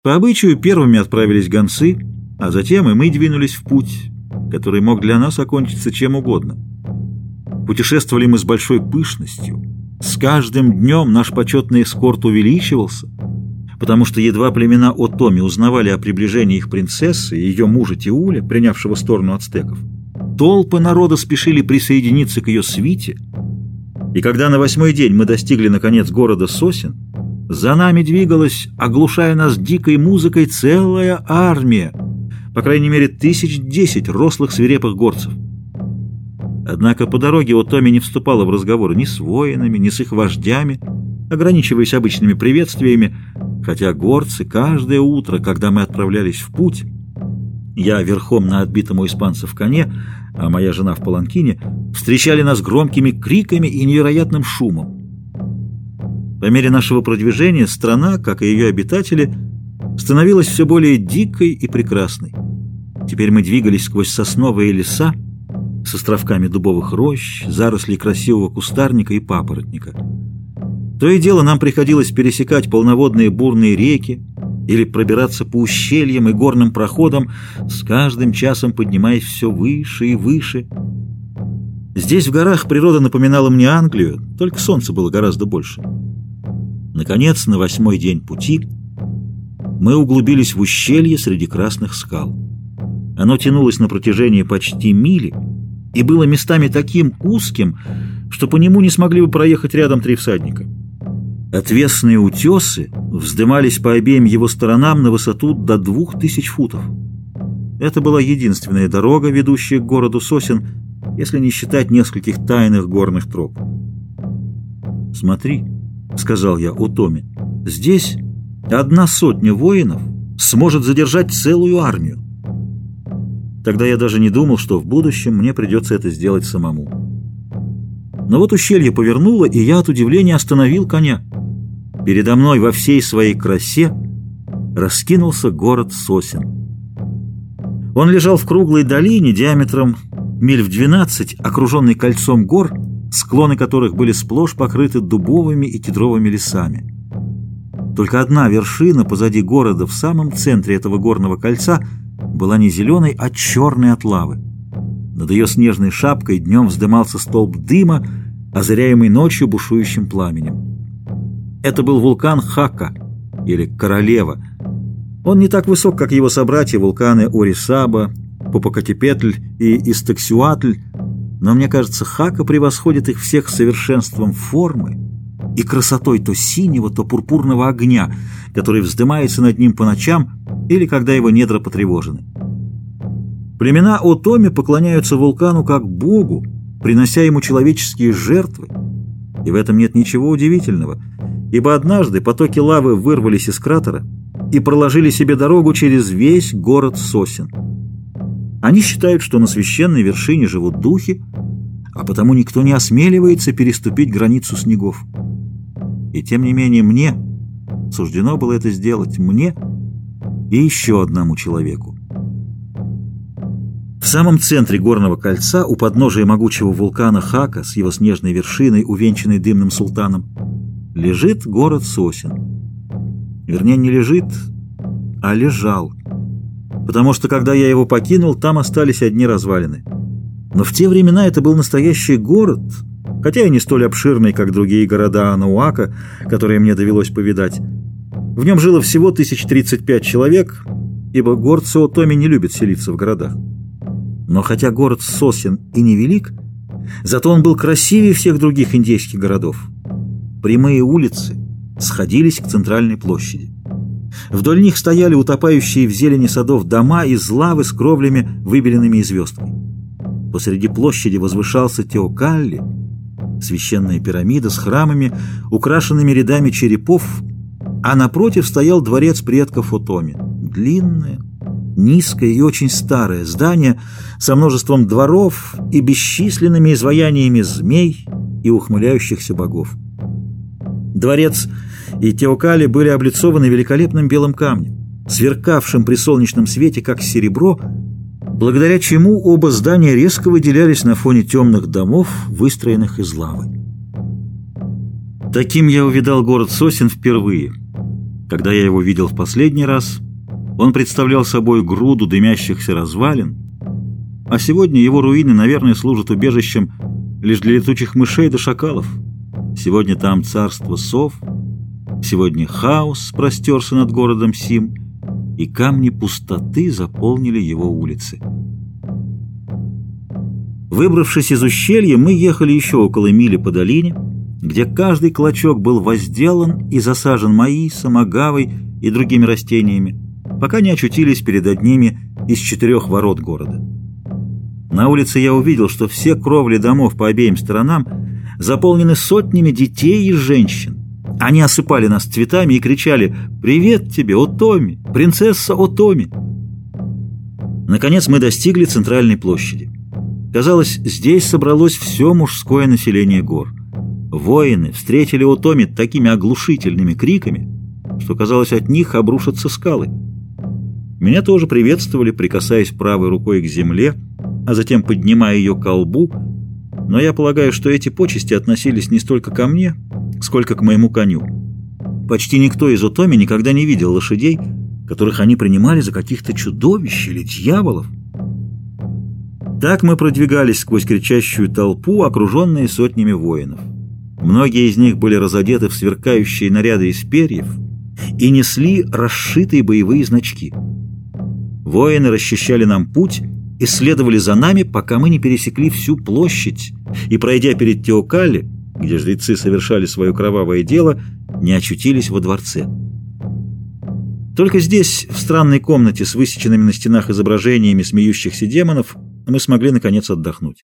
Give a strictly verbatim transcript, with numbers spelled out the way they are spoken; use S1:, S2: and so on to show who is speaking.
S1: По обычаю первыми отправились гонцы, а затем и мы двинулись в путь, который мог для нас окончиться чем угодно. Путешествовали мы с большой пышностью. С каждым днем наш почетный эскорт увеличивался, потому что едва племена Отоми узнавали о приближении их принцессы и ее мужа Тиуля, принявшего сторону ацтеков, толпы народа спешили присоединиться к ее свите, и когда на восьмой день мы достигли, наконец, города Сосен, за нами двигалась, оглушая нас дикой музыкой, целая армия, по крайней мере, тысяч десять рослых свирепых горцев. Однако по дороге Отоми не вступала в разговоры ни с воинами, ни с их вождями, ограничиваясь обычными приветствиями, хотя горцы каждое утро, когда мы отправлялись в путь, я верхом на отбитом у испанцев коне, а моя жена в паланкине, встречали нас громкими криками и невероятным шумом. По мере нашего продвижения страна, как и ее обитатели, становилась все более дикой и прекрасной. Теперь мы двигались сквозь сосновые леса с островками дубовых рощ, зарослей красивого кустарника и папоротника. То и дело нам приходилось пересекать полноводные бурные реки или пробираться по ущельям и горным проходам, с каждым часом поднимаясь все выше и выше. Здесь, в горах, природа напоминала мне Англию, только солнца было гораздо больше. Наконец, на восьмой день пути мы углубились в ущелье среди красных скал. Оно тянулось на протяжении почти мили и было местами таким узким, что по нему не смогли бы проехать рядом три всадника. Отвесные утесы вздымались по обеим его сторонам на высоту до двух тысяч футов. Это была единственная дорога, ведущая к городу Сосен, если не считать нескольких тайных горных троп. «Смотри», — сказал я Отоми, — «здесь одна сотня воинов сможет задержать целую армию». Тогда я даже не думал, что в будущем мне придется это сделать самому. Но вот ущелье повернуло, и я от удивления остановил коня. Передо мной во всей своей красе раскинулся город Сосен. Он лежал в круглой долине диаметром миль в двенадцать, окруженный кольцом гор, склоны которых были сплошь покрыты дубовыми и кедровыми лесами. Только одна вершина позади города, в самом центре этого горного кольца, была не зеленой, а черной от лавы. Над ее снежной шапкой днем вздымался столб дыма, озаряемый ночью бушующим пламенем. Это был вулкан Хака, или Королева. Он не так высок, как его собратья, вулканы Орисаба, Попокатепетль и Истаксюатль, но мне кажется, Хака превосходит их всех совершенством формы и красотой то синего, то пурпурного огня, который вздымается над ним по ночам или когда его недра потревожены. Племена Отоми поклоняются вулкану как богу, принося ему человеческие жертвы, и в этом нет ничего удивительного, ибо однажды потоки лавы вырвались из кратера и проложили себе дорогу через весь город Сосен. Они считают, что на священной вершине живут духи, а потому никто не осмеливается переступить границу снегов. И тем не менее мне суждено было это сделать, мне и еще одному человеку. В самом центре горного кольца, у подножия могучего вулкана Хака с его снежной вершиной, увенчанной дымным султаном, лежит город Сосен. Вернее, не лежит, а лежал, потому что, когда я его покинул, там остались одни развалины. Но в те времена это был настоящий город, хотя и не столь обширный, как другие города Анауака, которые мне довелось повидать. В нем жило всего тысяч тридцать пять человек, ибо горцы Отоми не любят селиться в городах. Но хотя город Сосен и невелик, зато он был красивее всех других индейских городов. Прямые улицы сходились к центральной площади. Вдоль них стояли утопающие в зелени садов дома из лавы с кровлями, выбеленными звездкой. Посреди площади возвышался Теокалли, священная пирамида с храмами, украшенными рядами черепов, а напротив стоял дворец предков Отоми. Длинное, низкое и очень старое здание со множеством дворов и бесчисленными изваяниями змей и ухмыляющихся богов. Дворец и Теокалли были облицованы великолепным белым камнем, сверкавшим при солнечном свете, как серебро, благодаря чему оба здания резко выделялись на фоне темных домов, выстроенных из лавы. Таким я увидал город Сосен впервые. Когда я его видел в последний раз, он представлял собой груду дымящихся развалин, а сегодня его руины, наверное, служат убежищем лишь для летучих мышей да шакалов. Сегодня там царство сов, сегодня хаос простерся над городом Сим, и камни пустоты заполнили его улицы. Выбравшись из ущелья, мы ехали еще около мили по долине, где каждый клочок был возделан и засажен маисом, агавой и другими растениями, пока не очутились перед одними из четырех ворот города. На улице я увидел, что все кровли домов по обеим сторонам заполнены сотнями детей и женщин. Они осыпали нас цветами и кричали: «Привет тебе, Отоми! Принцесса Отоми!» Наконец мы достигли центральной площади. Казалось, здесь собралось все мужское население гор. Воины встретили Отоми такими оглушительными криками, что, казалось, от них обрушатся скалы. Меня тоже приветствовали, прикасаясь правой рукой к земле, а затем поднимая ее ко лбу, но я полагаю, что эти почести относились не столько ко мне, сколько к моему коню. Почти никто из Отоми никогда не видел лошадей, которых они принимали за каких-то чудовищ или дьяволов. Так мы продвигались сквозь кричащую толпу, окруженные сотнями воинов. Многие из них были разодеты в сверкающие наряды из перьев и несли расшитые боевые значки. Воины расчищали нам путь и следовали за нами, пока мы не пересекли всю площадь и, пройдя перед Теокалли, где жрецы совершали свое кровавое дело, не очутились во дворце. Только здесь, в странной комнате с высеченными на стенах изображениями смеющихся демонов, мы смогли наконец отдохнуть.